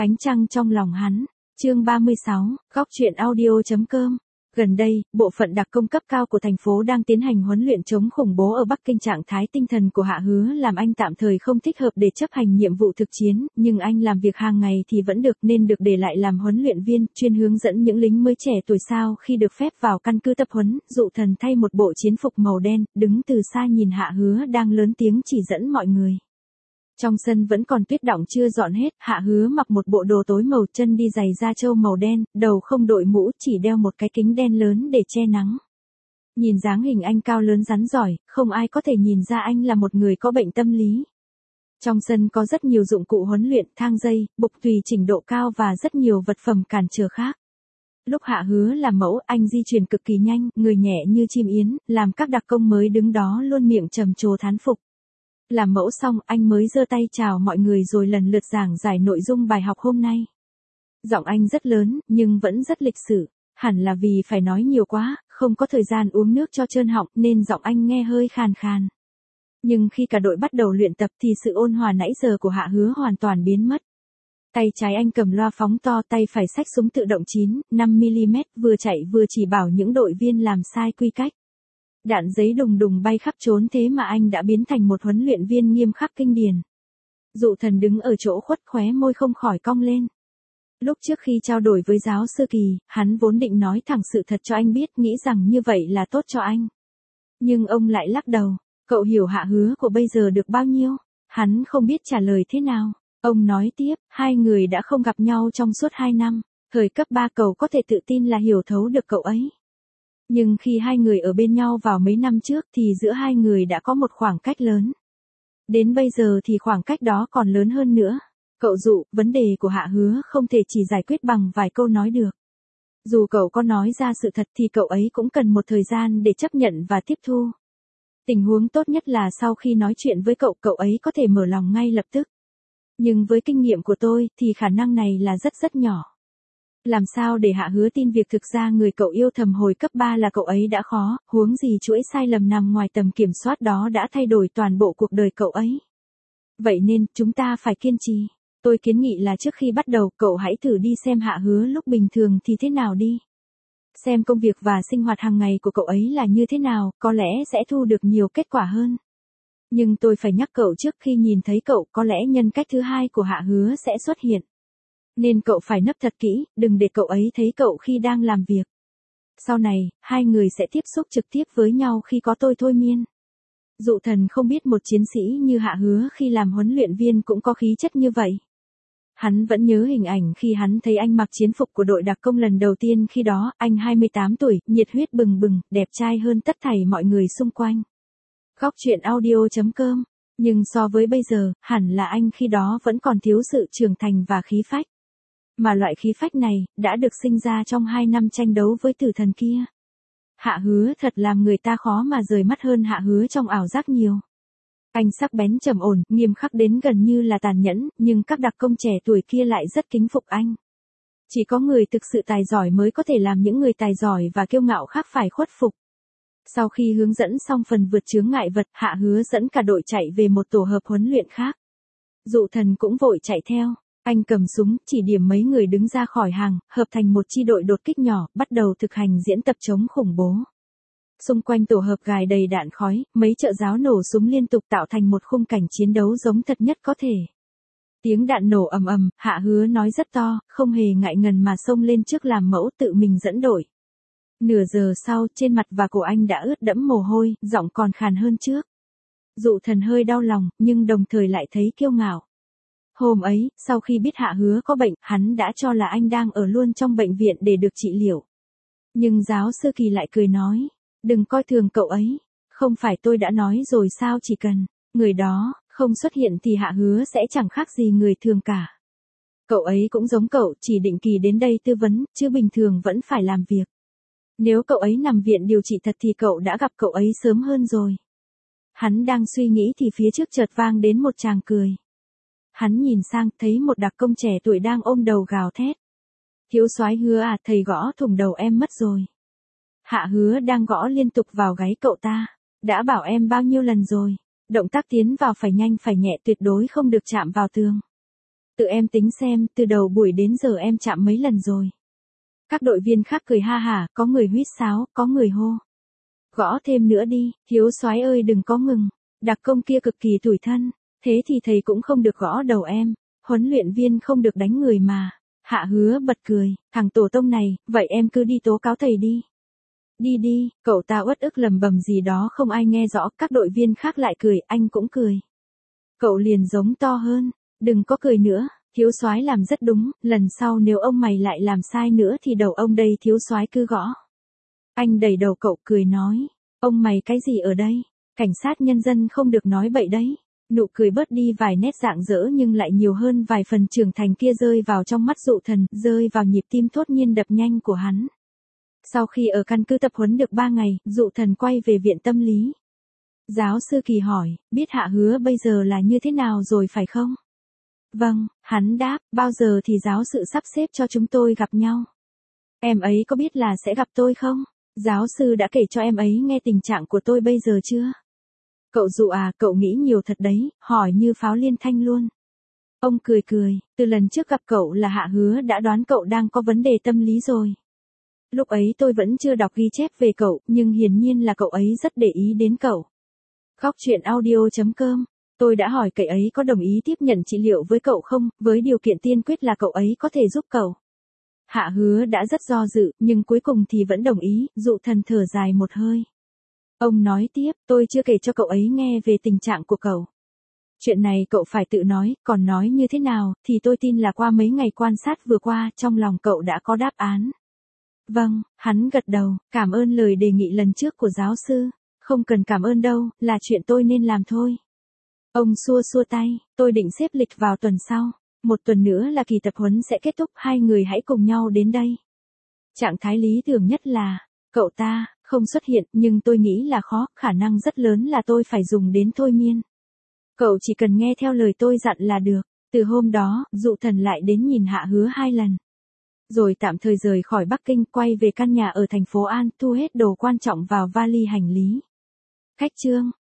Ánh trăng trong lòng hắn. Chương 36, góc truyện audio.com. Gần đây, bộ phận đặc công cấp cao của thành phố đang tiến hành huấn luyện chống khủng bố ở Bắc Kinh. Trạng thái tinh thần của Hạ Hứa làm anh tạm thời không thích hợp để chấp hành nhiệm vụ thực chiến, nhưng anh làm việc hàng ngày thì vẫn được nên được để lại làm huấn luyện viên, chuyên hướng dẫn những lính mới trẻ tuổi. Sau khi được phép vào căn cứ tập huấn, Dụ Thần thay một bộ chiến phục màu đen, đứng từ xa nhìn Hạ Hứa đang lớn tiếng chỉ dẫn mọi người. Trong sân vẫn còn tuyết đọng chưa dọn hết, Hạ Hứa mặc một bộ đồ tối màu, chân đi giày da trâu màu đen, đầu không đội mũ, chỉ đeo một cái kính đen lớn để che nắng. Nhìn dáng hình anh cao lớn rắn giỏi, không ai có thể nhìn ra anh là một người có bệnh tâm lý. Trong sân có rất nhiều dụng cụ huấn luyện, thang dây, bục tùy chỉnh độ cao và rất nhiều vật phẩm cản trở khác. Lúc Hạ Hứa làm mẫu, anh di chuyển cực kỳ nhanh, người nhẹ như chim yến, làm các đặc công mới đứng đó luôn miệng trầm trồ thán phục. Làm mẫu xong, anh mới giơ tay chào mọi người rồi lần lượt giảng giải nội dung bài học hôm nay. Giọng anh rất lớn, nhưng vẫn rất lịch sự. Hẳn là vì phải nói nhiều quá, không có thời gian uống nước cho trơn họng nên giọng anh nghe hơi khàn khàn. Nhưng khi cả đội bắt đầu luyện tập thì sự ôn hòa nãy giờ của Hạ Hứa hoàn toàn biến mất. Tay trái anh cầm loa phóng to, tay phải xách súng tự động 9,5mm, vừa chạy vừa chỉ bảo những đội viên làm sai quy cách. Đạn giấy đùng đùng bay khắp trốn, thế mà anh đã biến thành một huấn luyện viên nghiêm khắc kinh điển. Dụ Thần đứng ở chỗ khuất, khóe môi không khỏi cong lên. Lúc trước khi trao đổi với giáo sư Kỳ, hắn vốn định nói thẳng sự thật cho anh biết, nghĩ rằng như vậy là tốt cho anh. Nhưng ông lại lắc đầu. Cậu hiểu Hạ Hứa của bây giờ được bao nhiêu? Hắn không biết trả lời thế nào. Ông nói tiếp, hai người đã không gặp nhau trong suốt 2 năm. Thời cấp 3 cậu có thể tự tin là hiểu thấu được cậu ấy. Nhưng khi hai người ở bên nhau vào mấy năm trước thì giữa hai người đã có một khoảng cách lớn. Đến bây giờ thì khoảng cách đó còn lớn hơn nữa. Cậu Dụ, vấn đề của Hạ Hứa không thể chỉ giải quyết bằng vài câu nói được. Dù cậu có nói ra sự thật thì cậu ấy cũng cần một thời gian để chấp nhận và tiếp thu. Tình huống tốt nhất là sau khi nói chuyện với cậu, cậu ấy có thể mở lòng ngay lập tức. Nhưng với kinh nghiệm của tôi thì khả năng này là rất nhỏ. Làm sao để Hạ Hứa tin việc thực ra người cậu yêu thầm hồi cấp 3 là cậu ấy đã khó, huống gì chuỗi sai lầm nằm ngoài tầm kiểm soát đó đã thay đổi toàn bộ cuộc đời cậu ấy. Vậy nên, chúng ta phải kiên trì. Tôi kiến nghị là trước khi bắt đầu, cậu hãy thử đi xem Hạ Hứa lúc bình thường thì thế nào đi. Xem công việc và sinh hoạt hàng ngày của cậu ấy là như thế nào, có lẽ sẽ thu được nhiều kết quả hơn. Nhưng tôi phải nhắc cậu trước, khi nhìn thấy cậu, có lẽ nhân cách thứ hai của Hạ Hứa sẽ xuất hiện. Nên cậu phải nấp thật kỹ, đừng để cậu ấy thấy cậu khi đang làm việc. Sau này, hai người sẽ tiếp xúc trực tiếp với nhau khi có tôi thôi miên. Dụ Thần không biết một chiến sĩ như Hạ Hứa khi làm huấn luyện viên cũng có khí chất như vậy. Hắn vẫn nhớ hình ảnh khi hắn thấy anh mặc chiến phục của đội đặc công lần đầu tiên, khi đó, anh 28 tuổi, nhiệt huyết bừng bừng, đẹp trai hơn tất thảy mọi người xung quanh. Góc truyện audio.com. Nhưng so với bây giờ, hẳn là anh khi đó vẫn còn thiếu sự trưởng thành và khí phách. Mà loại khí phách này, đã được sinh ra trong 2 năm tranh đấu với tử thần kia. Hạ Hứa thật làm người ta khó mà rời mắt hơn Hạ Hứa trong ảo giác nhiều. Anh sắc bén trầm ổn, nghiêm khắc đến gần như là tàn nhẫn, nhưng các đặc công trẻ tuổi kia lại rất kính phục anh. Chỉ có người thực sự tài giỏi mới có thể làm những người tài giỏi và kiêu ngạo khác phải khuất phục. Sau khi hướng dẫn xong phần vượt chướng ngại vật, Hạ Hứa dẫn cả đội chạy về một tổ hợp huấn luyện khác. Dụ Thần cũng vội chạy theo. Anh cầm súng, chỉ điểm mấy người đứng ra khỏi hàng, hợp thành một chi đội đột kích nhỏ, bắt đầu thực hành diễn tập chống khủng bố. Xung quanh tổ hợp gài đầy đạn khói, mấy trợ giáo nổ súng liên tục tạo thành một khung cảnh chiến đấu giống thật nhất có thể. Tiếng đạn nổ ầm ầm, Hạ Hứa nói rất to, không hề ngại ngần mà xông lên trước làm mẫu, tự mình dẫn đội. Nửa giờ sau, trên mặt và cổ anh đã ướt đẫm mồ hôi, giọng còn khàn hơn trước. Dụ Thần hơi đau lòng, nhưng đồng thời lại thấy kiêu ngạo. Hôm ấy, sau khi biết Hạ Hứa có bệnh, hắn đã cho là anh đang ở luôn trong bệnh viện để được trị liệu. Nhưng giáo sư Kỳ lại cười nói, đừng coi thường cậu ấy, không phải tôi đã nói rồi sao, chỉ cần người đó không xuất hiện thì Hạ Hứa sẽ chẳng khác gì người thường cả. Cậu ấy cũng giống cậu, chỉ định kỳ đến đây tư vấn, chứ bình thường vẫn phải làm việc. Nếu cậu ấy nằm viện điều trị thật thì cậu đã gặp cậu ấy sớm hơn rồi. Hắn đang suy nghĩ thì phía trước chợt vang đến một tràng cười. Hắn nhìn sang, thấy một đặc công trẻ tuổi đang ôm đầu gào thét. Thiếu soái Hứa à, thầy gõ thủng đầu em mất rồi. Hạ Hứa đang gõ liên tục vào gáy cậu ta. Đã bảo em bao nhiêu lần rồi. Động tác tiến vào phải nhanh phải nhẹ, tuyệt đối không được chạm vào tường. Tự em tính xem, từ đầu buổi đến giờ em chạm mấy lần rồi. Các đội viên khác cười ha hả, có người huýt sáo, có người hô. Gõ thêm nữa đi, thiếu soái ơi đừng có ngừng. Đặc công kia cực kỳ tủi thân. Thế thì thầy cũng không được gõ đầu em. Huấn luyện viên không được đánh người mà. Hạ Hứa bật cười, thằng tổ tông này, vậy em cứ đi tố cáo thầy đi. Đi đi, cậu ta uất ức lầm bầm gì đó không ai nghe rõ, các đội viên khác lại cười, anh cũng cười. Cậu liền giống to hơn, đừng có cười nữa, thiếu soái làm rất đúng, lần sau nếu ông mày lại làm sai nữa thì đầu ông đây thiếu soái cứ gõ. Anh đẩy đầu cậu cười nói, ông mày cái gì ở đây, cảnh sát nhân dân không được nói bậy đấy. Nụ cười bớt đi vài nét rạng rỡ nhưng lại nhiều hơn vài phần trưởng thành kia rơi vào trong mắt Dụ Thần, rơi vào nhịp tim thốt nhiên đập nhanh của hắn. Sau khi ở căn cứ tập huấn được 3 ngày, Dụ Thần quay về viện tâm lý. Giáo sư Kỳ hỏi, biết Hạ Hứa bây giờ là như thế nào rồi phải không? Vâng, hắn đáp, bao giờ thì giáo sư sắp xếp cho chúng tôi gặp nhau? Em ấy có biết là sẽ gặp tôi không? Giáo sư đã kể cho em ấy nghe tình trạng của tôi bây giờ chưa? Cậu Dụ à, cậu nghĩ nhiều thật đấy, hỏi như pháo liên thanh luôn. Ông cười cười, từ lần trước gặp cậu là Hạ Hứa đã đoán cậu đang có vấn đề tâm lý rồi. Lúc ấy tôi vẫn chưa đọc ghi chép về cậu, nhưng hiển nhiên là cậu ấy rất để ý đến cậu. Góc chuyện audio.com. Tôi đã hỏi cậu ấy có đồng ý tiếp nhận trị liệu với cậu không, với điều kiện tiên quyết là cậu ấy có thể giúp cậu. Hạ Hứa đã rất do dự, nhưng cuối cùng thì vẫn đồng ý, Dụ Thần thở dài một hơi. Ông nói tiếp, tôi chưa kể cho cậu ấy nghe về tình trạng của cậu. Chuyện này cậu phải tự nói, còn nói như thế nào, thì tôi tin là qua mấy ngày quan sát vừa qua, trong lòng cậu đã có đáp án. Vâng, hắn gật đầu, cảm ơn lời đề nghị lần trước của giáo sư. Không cần cảm ơn đâu, là chuyện tôi nên làm thôi. Ông xua xua tay, tôi định xếp lịch vào tuần sau. 1 tuần nữa là kỳ tập huấn sẽ kết thúc, hai người hãy cùng nhau đến đây. Trạng thái lý tưởng nhất là, cậu ta, không xuất hiện, nhưng tôi nghĩ là khó, khả năng rất lớn là tôi phải dùng đến thôi miên. Cậu chỉ cần nghe theo lời tôi dặn là được. Từ hôm đó, Dụ Thần lại đến nhìn Hạ Hứa 2 lần. Rồi tạm thời rời khỏi Bắc Kinh, quay về căn nhà ở thành phố An, thu hết đồ quan trọng vào vali hành lý. Khách chương.